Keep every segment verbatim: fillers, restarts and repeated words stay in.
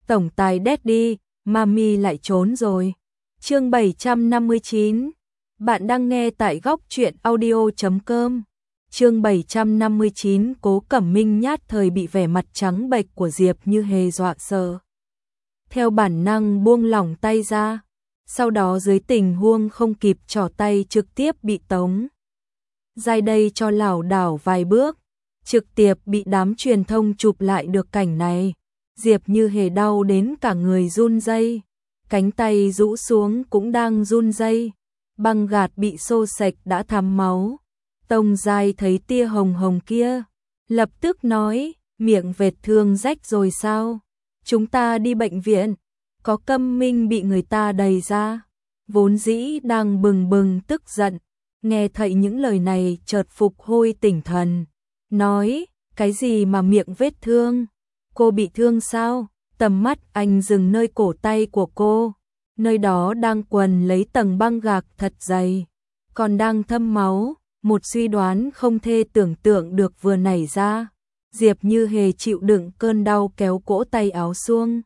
tổng tài Daddy, Mami lại trốn rồi. Chương bảy trăm năm mươi chín. Bạn đang nghe tại góc truyện audio chấm com. Chương bảy trăm năm mươi chín, Cố Cẩm Minh nhát thời bị vẻ mặt trắng bệch của Diệp Như Hề dọa sợ. Theo bản năng buông lỏng tay ra, sau đó dưới tình huống không kịp trỏ tay trực tiếp bị tống Giai đây cho lảo đảo vài bước, trực tiếp bị đám truyền thông chụp lại được cảnh này. Diệp Như Hề đau đến cả người run rẩy, cánh tay rũ xuống cũng đang run rẩy, băng gạt bị xô xệch đã thấm máu. Tông Giai thấy tia hồng hồng kia, lập tức nói, miệng vết thương rách rồi sao? Chúng ta đi bệnh viện. Có Cẩm Minh bị người ta đẩy ra, vốn dĩ đang bừng bừng tức giận, nghe thấy những lời này chợt phục hồi tỉnh thần, nói, cái gì mà miệng vết thương? Cô bị thương sao? Tầm mắt anh dừng nơi cổ tay của cô, nơi đó đang quần lấy tầng băng gạc thật dày, còn đang thấm máu. Một suy đoán không thể tưởng tượng được vừa nảy ra. Diệp Như Hề chịu đựng cơn đau kéo cỗ tay áo xuông.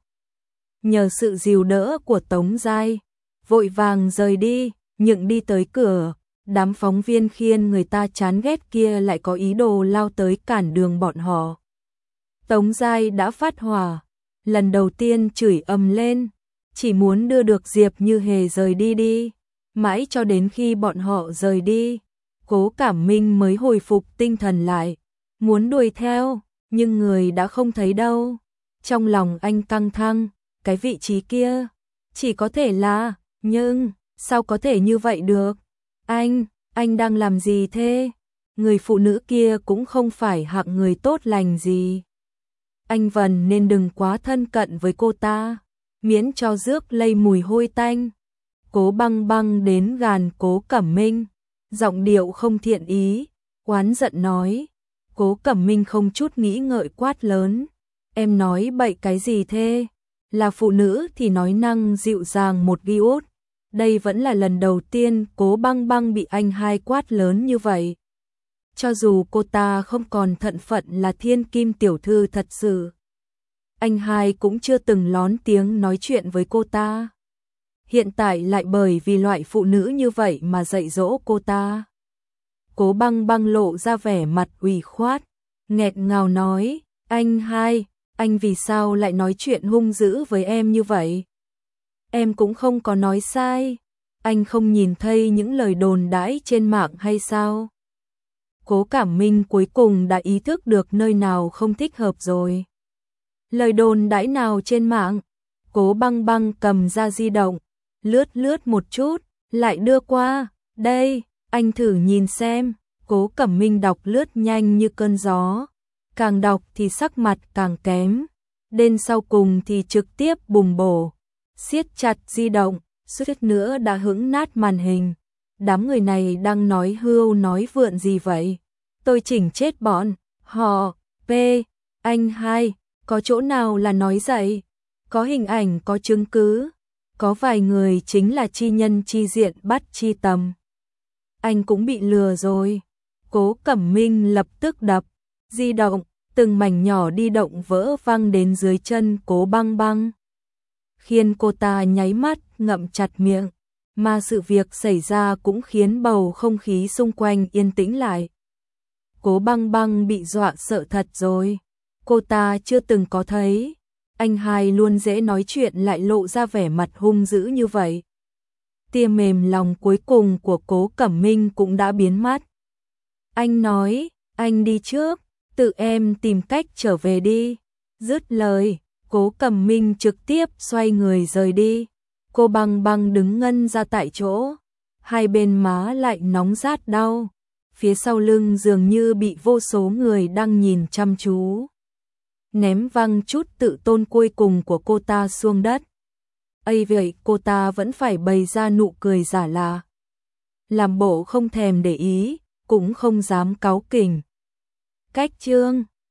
Nhờ sự dìu đỡ của Tống Giai, vội vàng rời đi, nhưng đi tới cửa, đám phóng viên khiên người ta chán ghét kia lại có ý đồ lao tới cản đường bọn họ. Tống Giai đã phát hỏa, lần đầu tiên chửi ầm lên, chỉ muốn đưa được Diệp Như Hề rời đi đi, mãi cho đến khi bọn họ rời đi, Cố Cẩm Minh mới hồi phục tinh thần lại, muốn đuổi theo, nhưng người đã không thấy đâu. Trong lòng anh căng thẳng, cái vị trí kia, chỉ có thể là, nhưng, sao có thể như vậy được? Anh, anh đang làm gì thế? Người phụ nữ kia cũng không phải hạng người tốt lành gì. Anh Vân nên đừng quá thân cận với cô ta, miễn cho rước lây mùi hôi tanh. Cố Băng Băng đến gần Cố Cẩm Minh, giọng điệu không thiện ý, oán giận nói. Cố Cẩm Minh không chút nghĩ ngợi quát lớn, em nói bậy cái gì thế? Là phụ nữ thì nói năng dịu dàng một chút. Đây vẫn là lần đầu tiên Cố Băng Băng bị anh hai quát lớn như vậy. Cho dù cô ta không còn thân phận là thiên kim tiểu thư thật sự, anh hai cũng chưa từng lón tiếng nói chuyện với cô ta. Hiện tại lại bởi vì loại phụ nữ như vậy mà dạy dỗ cô ta. Cố Băng Băng lộ ra vẻ mặt ủy khuất, nghẹt ngào nói, anh hai, anh vì sao lại nói chuyện hung dữ với em như vậy? Em cũng không có nói sai, anh không nhìn thấy những lời đồn đãi trên mạng hay sao? Cố Cẩm Minh cuối cùng đã ý thức được nơi nào không thích hợp rồi. Lời đồn đãi nào trên mạng? Cố Băng Băng cầm ra di động, lướt lướt một chút, lại đưa qua, đây, anh thử nhìn xem. Cố Cẩm Minh đọc lướt nhanh như cơn gió, càng đọc thì sắc mặt càng kém, đến sau cùng thì trực tiếp bùng bổ, siết chặt di động, suýt nữa đã hững nát màn hình. Đám người này đang nói hưu nói vượn gì vậy? Tôi chỉnh chết bọn họ. P, anh hai, có chỗ nào là nói dậy? Có hình ảnh, có chứng cứ, có vài người chính là chi nhân chi diện bắt chi tầm. Anh cũng bị lừa rồi. Cố Cẩm Minh lập tức đập di động, từng mảnh nhỏ đi động vỡ văng đến dưới chân Cố Băng Băng, khiến cô ta nháy mắt ngậm chặt miệng, mà sự việc xảy ra cũng khiến bầu không khí xung quanh yên tĩnh lại. Cố Băng Băng bị dọa sợ thật rồi, cô ta chưa từng có thấy anh hai luôn dễ nói chuyện lại lộ ra vẻ mặt hung dữ như vậy. Tia mềm lòng cuối cùng của Cố Cẩm Minh cũng đã biến mất. Anh nói, anh đi trước, tự em tìm cách trở về đi. Dứt lời, Cố Cẩm Minh trực tiếp xoay người rời đi. Cô Băng Băng đứng ngân ra tại chỗ, hai bên má lại nóng rát đau, phía sau lưng dường như bị vô số người đang nhìn chăm chú. Ném văng chút tự tôn cuối cùng của cô ta xuống đất. Ây vậy cô ta vẫn phải bày ra nụ cười giả lạ, làm bộ không thèm để ý, cũng không dám cáu kỉnh. Cách chương